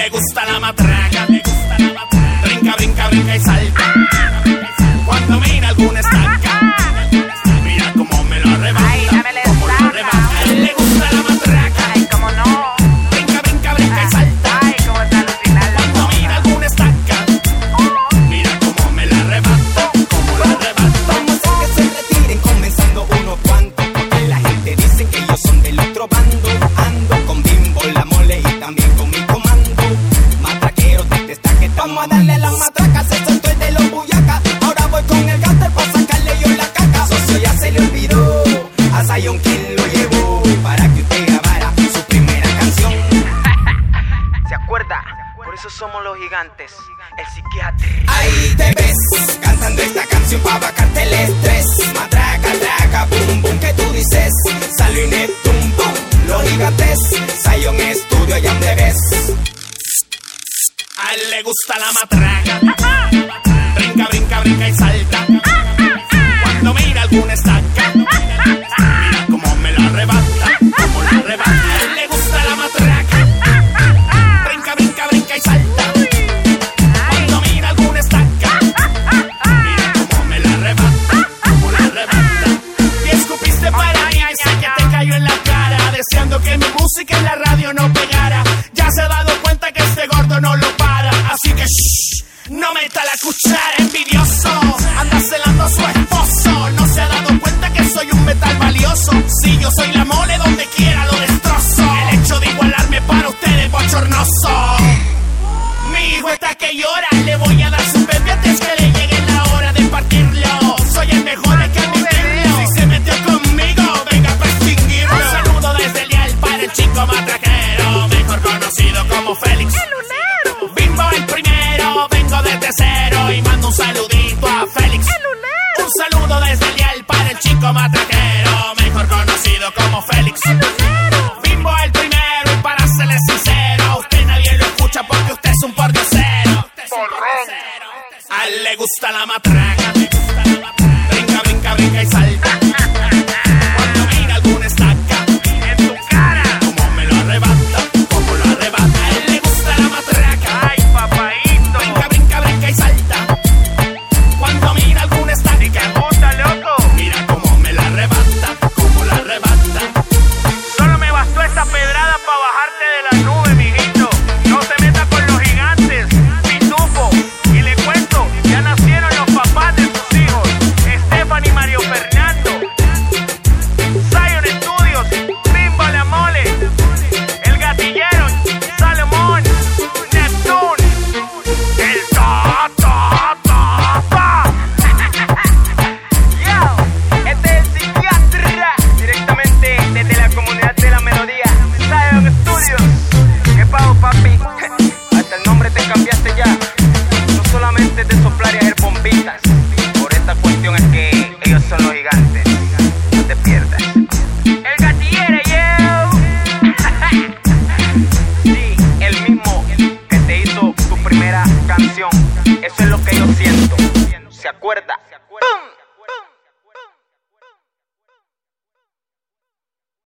le gusta la matraca, brinca, brinca, brinca y salta. Cuando mira alguna estaca, mira cómo me lo arrebata, cómo lo arrebata. A él le gusta la matraca, Ay, cómo no. brinca, brinca, brinca y salta. Ay, cómo está alucinando. Cuando mira alguna estaca, mira cómo me la arrebata, cómo la arrebata. Vamos a que se retiren comenzando unos cuantos, porque la gente dice que ellos son del otro bando. Ando con Bimbo, la Mole y también con mi comando. Matraqueros desde esta que vamos a darle las matracas, se soltó el de los buyacas. Ahora voy con el gáster para sacarle yo la caca. Socio ya se le olvidó a Zion quien lo llevó para que usted grabara su primera canción. ¿Se acuerda? Por eso somos los gigantes. El psiquiatra. Ahí te ves, cantando esta canción para bajarte el estrés. Matraca, traca, boom, boom, que tú dices. Salió y Neptune, boom, los gigantes. Zion Studio, allá donde ves. A él le gusta la matraca, brinca, brinca, brinca y salta. Cuando mira alguna estaca, mira cómo me la arrebata, cómo la arrebata. A él le gusta la matraca, brinca, brinca, brinca y salta. Cuando mira alguna estaca, mira cómo me la arrebata, cómo la arrebata. Y escupiste para mí, sé que te cayó en la cara, deseando que mi música en la radio no pegara. Ya se ha dado cuenta que este gordo no lo para, así que shh, no meta la cuchara, envidioso. Anda celando a su esposo, no se ha dado cuenta que soy un metal valioso. Si yo soy la Mole, donde quiera lo destrozo. El hecho de igualarme para ustedes es bochornoso. Mi hijo está que llora, le voy a dar su bebé antes que le llegue la hora de partirlo. Soy el mejor, hay que admitirlo. Si se metió conmigo, venga para extinguirlo. Un saludo desde el Leal para el chico matraquero, mejor conocido como Félix. Bimbo el primero, vengo desde cero y mando un saludito a Félix. Un saludo desde el Leal para el chico matraquero, mejor conocido como Félix. Bimbo el primero y para serle sincero, a usted nadie lo escucha porque usted es un pordiosero. A él le gusta la matraca.